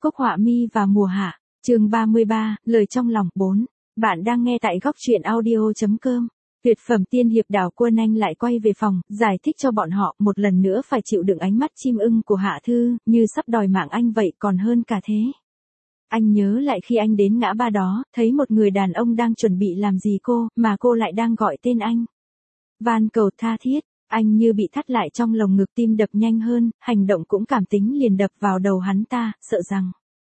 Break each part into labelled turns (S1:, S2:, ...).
S1: Cúc Họa Mi và Mùa Hạ, chương 33, lời trong lòng 4. Bạn đang nghe tại góc truyện audio.com. Tuyệt phẩm tiên hiệp Đào Quân Anh lại quay về phòng, giải thích cho bọn họ một lần nữa phải chịu đựng ánh mắt chim ưng của Hạ Thư, như sắp đòi mạng anh vậy còn hơn cả thế. Anh nhớ lại khi anh đến ngã ba đó, thấy một người đàn ông đang chuẩn bị làm gì cô, mà cô lại đang gọi tên anh. Van cầu tha thiết. Anh như bị thắt lại trong lồng ngực, tim đập nhanh hơn, hành động cũng cảm tính liền đập vào đầu hắn ta, sợ rằng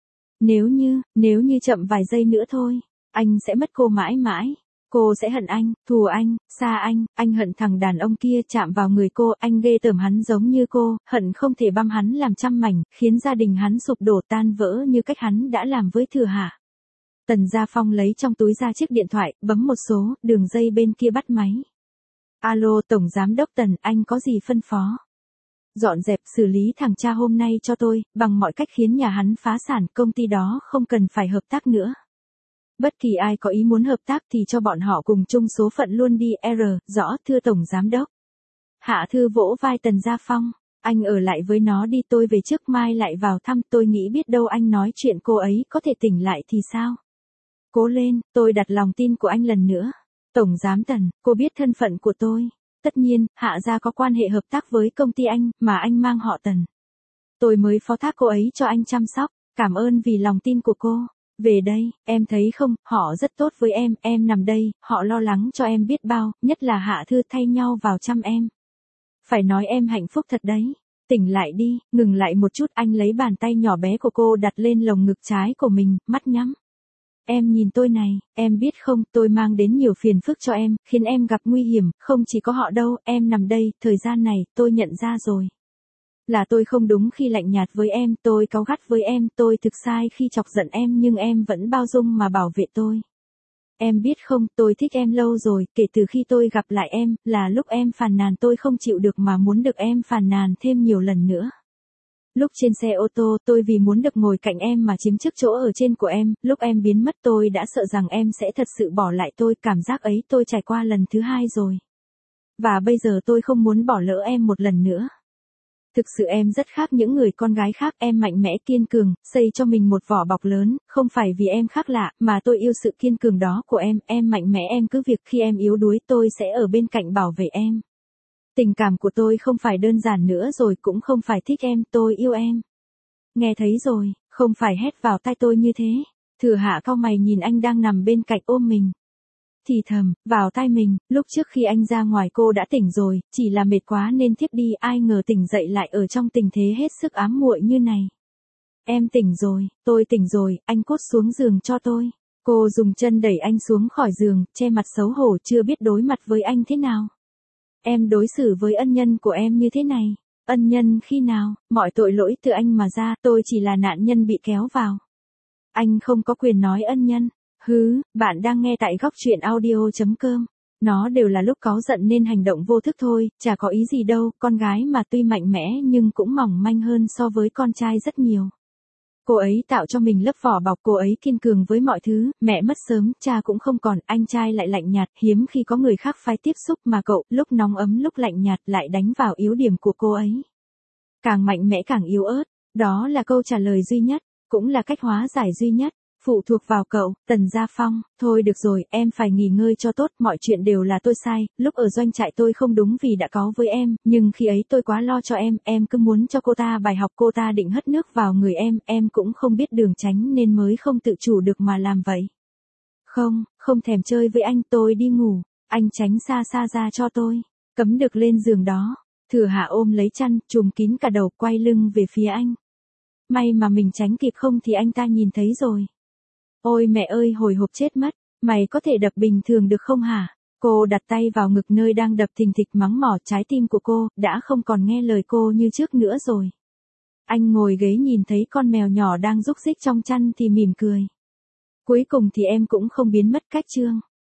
S1: nếu như chậm vài giây nữa thôi, anh sẽ mất cô mãi mãi. Cô sẽ hận anh, thù anh, xa anh hận thằng đàn ông kia chạm vào người cô, anh ghê tởm hắn giống như cô, hận không thể băm hắn làm trăm mảnh, khiến gia đình hắn sụp đổ tan vỡ như cách hắn đã làm với Thừa Hạ. Tần Gia Phong lấy trong túi ra chiếc điện thoại, bấm một số, đường dây bên kia bắt máy. Alo, Tổng Giám đốc Tần, anh có gì phân phó? Dọn dẹp xử lý thằng cha hôm nay cho tôi, bằng mọi cách khiến nhà hắn phá sản, công ty đó không cần phải hợp tác nữa. Bất kỳ ai có ý muốn hợp tác thì cho bọn họ cùng chung số phận luôn đi. Rõ, thưa Tổng Giám đốc. Hạ Thư vỗ vai Tần Gia Phong, anh ở lại với nó đi, tôi về trước, mai lại vào thăm, tôi nghĩ biết đâu anh nói chuyện cô ấy có thể tỉnh lại thì sao? Cố lên, tôi đặt lòng tin của anh lần nữa. Tổng Giám Tần, cô biết thân phận của tôi. Tất nhiên, Hạ gia có quan hệ hợp tác với công ty anh, mà anh mang họ Tần. Tôi mới phó thác cô ấy cho anh chăm sóc, cảm ơn vì lòng tin của cô. Về đây, em thấy không, họ rất tốt với em nằm đây, họ lo lắng cho em biết bao, nhất là Hạ Thư thay nhau vào chăm em. Phải nói em hạnh phúc thật đấy. Tỉnh lại đi, ngừng lại một chút, anh lấy bàn tay nhỏ bé của cô đặt lên lồng ngực trái của mình, mắt nhắm. Em nhìn tôi này, em biết không, tôi mang đến nhiều phiền phức cho em, khiến em gặp nguy hiểm, không chỉ có họ đâu, em nằm đây, thời gian này, tôi nhận ra rồi. Là tôi không đúng khi lạnh nhạt với em, tôi cáu gắt với em, tôi thực sai khi chọc giận em, nhưng em vẫn bao dung mà bảo vệ tôi. Em biết không, tôi thích em lâu rồi, kể từ khi tôi gặp lại em, là lúc em phàn nàn tôi không chịu được mà muốn được em phàn nàn thêm nhiều lần nữa. Lúc trên xe ô tô, tôi vì muốn được ngồi cạnh em mà chiếm trước chỗ ở trên của em, lúc em biến mất tôi đã sợ rằng em sẽ thật sự bỏ lại tôi, cảm giác ấy tôi trải qua lần thứ 2 rồi. Và bây giờ tôi không muốn bỏ lỡ em một lần nữa. Thực sự em rất khác những người con gái khác, em mạnh mẽ kiên cường, xây cho mình một vỏ bọc lớn, không phải vì em khác lạ, mà tôi yêu sự kiên cường đó của em mạnh mẽ, em cứ việc khi em yếu đuối tôi sẽ ở bên cạnh bảo vệ em. Tình cảm của tôi không phải đơn giản nữa rồi, cũng không phải thích em, tôi yêu em. Nghe thấy rồi, không phải hét vào tai tôi như thế. Thừa Hạ cau mày nhìn anh đang nằm bên cạnh ôm mình. Thì thầm, vào tai mình, lúc trước khi anh ra ngoài cô đã tỉnh rồi, chỉ là mệt quá nên thiếp đi, ai ngờ tỉnh dậy lại ở trong tình thế hết sức ám muội như này. Em tỉnh rồi, tôi tỉnh rồi, anh cút xuống giường cho tôi. Cô dùng chân đẩy anh xuống khỏi giường, che mặt xấu hổ chưa biết đối mặt với anh thế nào. Em đối xử với ân nhân của em như thế này. Ân nhân khi nào, mọi tội lỗi từ anh mà ra, tôi chỉ là nạn nhân bị kéo vào. Anh không có quyền nói ân nhân. Bạn đang nghe tại góc truyện audio.com. Nó đều là lúc cáu giận nên hành động vô thức thôi, chả có ý gì đâu, con gái mà tuy mạnh mẽ nhưng cũng mỏng manh hơn so với con trai rất nhiều. Cô ấy tạo cho mình lớp vỏ bọc, cô ấy kiên cường với mọi thứ, mẹ mất sớm, cha cũng không còn, anh trai lại lạnh nhạt, hiếm khi có người khác phái tiếp xúc mà cậu, lúc nóng ấm lúc lạnh nhạt lại đánh vào yếu điểm của cô ấy. Càng mạnh mẽ càng yếu ớt, đó là câu trả lời duy nhất, cũng là cách hóa giải duy nhất. Phụ thuộc vào cậu, Tần Gia Phong, thôi được rồi, em phải nghỉ ngơi cho tốt, mọi chuyện đều là tôi sai, lúc ở doanh trại tôi không đúng vì đã cáu với em, nhưng khi ấy tôi quá lo cho em cứ muốn cho cô ta bài học, cô ta định hất nước vào người em cũng không biết đường tránh nên mới không tự chủ được mà làm vậy. Không thèm chơi với anh, tôi đi ngủ, anh tránh xa xa ra cho tôi, cấm được lên giường đó. Thừa Hạ ôm lấy chăn, trùm kín cả đầu, quay lưng về phía anh. May mà mình tránh kịp, không thì anh ta nhìn thấy rồi. Ôi mẹ ơi, hồi hộp chết mất, mày có thể đập bình thường được không hả? Cô đặt tay vào ngực nơi đang đập thình thịch, mắng mỏ, trái tim của cô đã không còn nghe lời cô như trước nữa rồi. Anh ngồi ghế nhìn thấy con mèo nhỏ đang rúc rích trong chăn thì mỉm cười. Cuối cùng thì em cũng không biến mất cách chương.